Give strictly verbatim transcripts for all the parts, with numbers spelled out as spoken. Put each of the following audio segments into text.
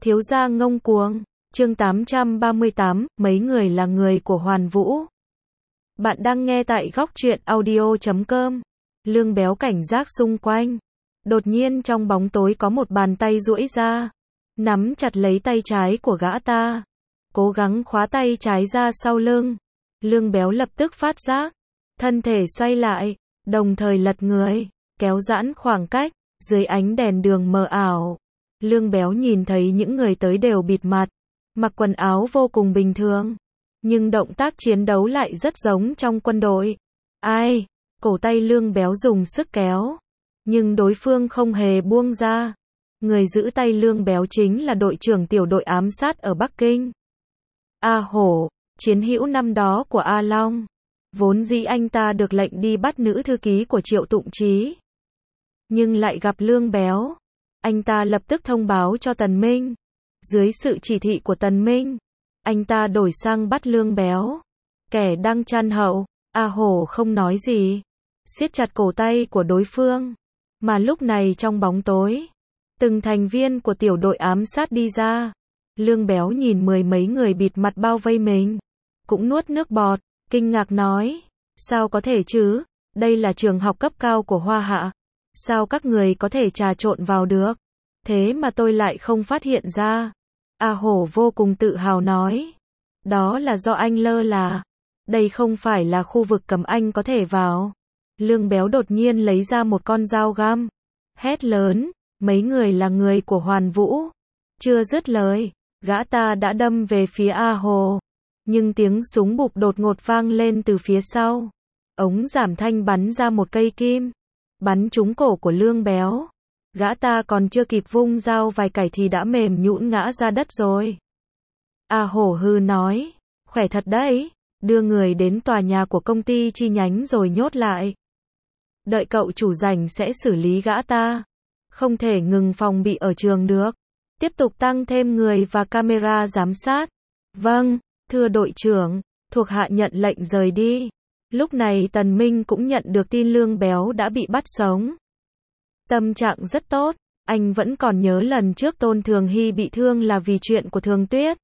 Thiếu gia ngông cuồng. Chương tám trăm ba mươi tám, mấy người là người của Hoàn Vũ. Bạn đang nghe tại góc truyện audio chấm com. Lương Béo cảnh giác xung quanh. Đột nhiên trong bóng tối có một bàn tay duỗi ra, nắm chặt lấy tay trái của gã ta, cố gắng khóa tay trái ra sau lưng. Lương Béo lập tức phát giác, thân thể xoay lại, đồng thời lật người, kéo giãn khoảng cách. Dưới ánh đèn đường mờ ảo, Lương Béo nhìn thấy những người tới đều bịt mặt, mặc quần áo vô cùng bình thường, nhưng động tác chiến đấu lại rất giống trong quân đội. Ai? Cổ tay Lương Béo dùng sức kéo, nhưng đối phương không hề buông ra. Người giữ tay Lương Béo chính là đội trưởng tiểu đội ám sát ở Bắc Kinh, A Hổ, chiến hữu năm đó của A Long. Vốn dĩ anh ta được lệnh đi bắt nữ thư ký của Triệu Tụng Chí, nhưng lại gặp Lương Béo. Anh ta lập tức thông báo cho Tần Minh. Dưới sự chỉ thị của Tần Minh, anh ta đổi sang bắt Lương Béo. Kẻ đang chăn hậu, A Hổ không nói gì, siết chặt cổ tay của đối phương. Mà lúc này trong bóng tối, từng thành viên của tiểu đội ám sát đi ra. Lương Béo nhìn mười mấy người bịt mặt bao vây mình, cũng nuốt nước bọt, kinh ngạc nói, sao có thể chứ, đây là trường học cấp cao của Hoa Hạ. Sao các người có thể trà trộn vào được? Thế mà tôi lại không phát hiện ra. A Hổ vô cùng tự hào nói. Đó là do anh lơ là. Đây không phải là khu vực cấm anh có thể vào. Lương Béo đột nhiên lấy ra một con dao găm, hét lớn, mấy người là người của Hoàn Vũ. Chưa dứt lời, gã ta đã đâm về phía A Hổ. Nhưng tiếng súng bụp đột ngột vang lên từ phía sau. Ống giảm thanh bắn ra một cây kim, bắn trúng cổ của Lương Béo. Gã ta còn chưa kịp vung dao vài cải thì đã mềm nhũn ngã ra đất rồi. A Hổ hư nói, khỏe thật đấy, đưa người đến tòa nhà của công ty chi nhánh rồi nhốt lại. Đợi cậu chủ rảnh sẽ xử lý gã ta. Không thể ngừng phòng bị ở trường được. Tiếp tục tăng thêm người và camera giám sát. Vâng, thưa đội trưởng, thuộc hạ nhận lệnh rời đi. Lúc này Tần Minh cũng nhận được tin Lương Béo đã bị bắt sống. Tâm trạng rất tốt, anh vẫn còn nhớ lần trước Tôn Thường Hy bị thương là vì chuyện của Thường Tuyết.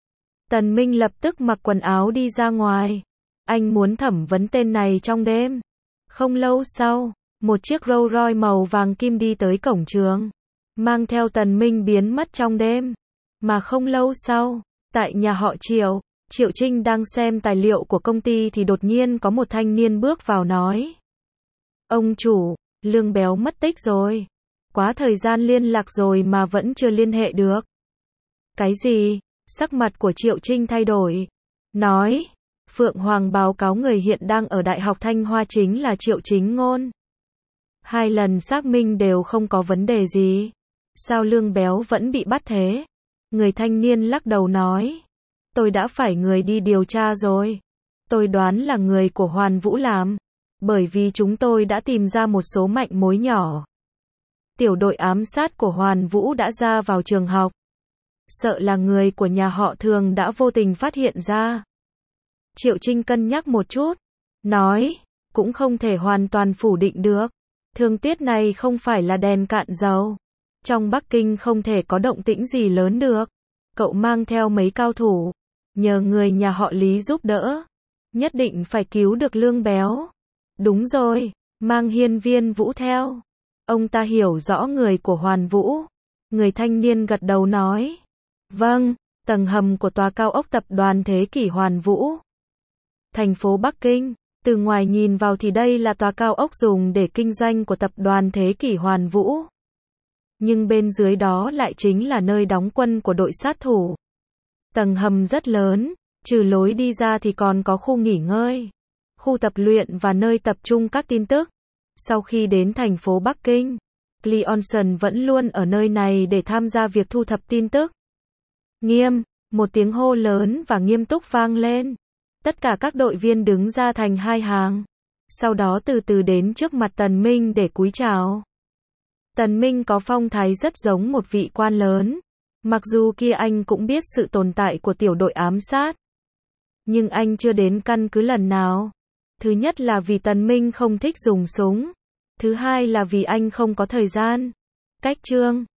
Tần Minh lập tức mặc quần áo đi ra ngoài. Anh muốn thẩm vấn tên này trong đêm. Không lâu sau, một chiếc Rolls Royce màu vàng kim đi tới cổng trường, mang theo Tần Minh biến mất trong đêm. Mà không lâu sau, tại nhà họ Triệu, Triệu Trinh đang xem tài liệu của công ty thì đột nhiên có một thanh niên bước vào nói. Ông chủ, Lương Béo mất tích rồi. Quá thời gian liên lạc rồi mà vẫn chưa liên hệ được. Cái gì? Sắc mặt của Triệu Trinh thay đổi. Nói, Phượng Hoàng báo cáo người hiện đang ở Đại học Thanh Hoa chính là Triệu Chính Ngôn. Hai lần xác minh đều không có vấn đề gì. Sao Lương Béo vẫn bị bắt thế? Người thanh niên lắc đầu nói. Tôi đã phải người đi điều tra rồi. Tôi đoán là người của Hoàn Vũ làm. Bởi vì chúng tôi đã tìm ra một số manh mối nhỏ. Tiểu đội ám sát của Hoàn Vũ đã ra vào trường học. Sợ là người của nhà họ Thường đã vô tình phát hiện ra. Triệu Trinh cân nhắc một chút. Nói, cũng không thể hoàn toàn phủ định được. Thường Tuyết này không phải là đèn cạn dầu. Trong Bắc Kinh không thể có động tĩnh gì lớn được. Cậu mang theo mấy cao thủ, nhờ người nhà họ Lý giúp đỡ. Nhất định phải cứu được Lương Béo. Đúng rồi, mang Hiên Viên Vũ theo. Ông ta hiểu rõ người của Hoàn Vũ. Người thanh niên gật đầu nói. Vâng, tầng hầm của tòa cao ốc tập đoàn Thế Kỷ Hoàn Vũ. Thành phố Bắc Kinh, từ ngoài nhìn vào thì đây là tòa cao ốc dùng để kinh doanh của tập đoàn Thế Kỷ Hoàn Vũ. Nhưng bên dưới đó lại chính là nơi đóng quân của đội sát thủ. Tầng hầm rất lớn, trừ lối đi ra thì còn có khu nghỉ ngơi, khu tập luyện và nơi tập trung các tin tức. Sau khi đến thành phố Bắc Kinh, Leonson vẫn luôn ở nơi này để tham gia việc thu thập tin tức. Nghiêm, một tiếng hô lớn và nghiêm túc vang lên. Tất cả các đội viên đứng ra thành hai hàng. Sau đó từ từ đến trước mặt Tần Minh để cúi chào. Tần Minh có phong thái rất giống một vị quan lớn. Mặc dù kia anh cũng biết sự tồn tại của tiểu đội ám sát, nhưng anh chưa đến căn cứ lần nào. Thứ nhất là vì Tần Minh không thích dùng súng. Thứ hai là vì anh không có thời gian. Cách chương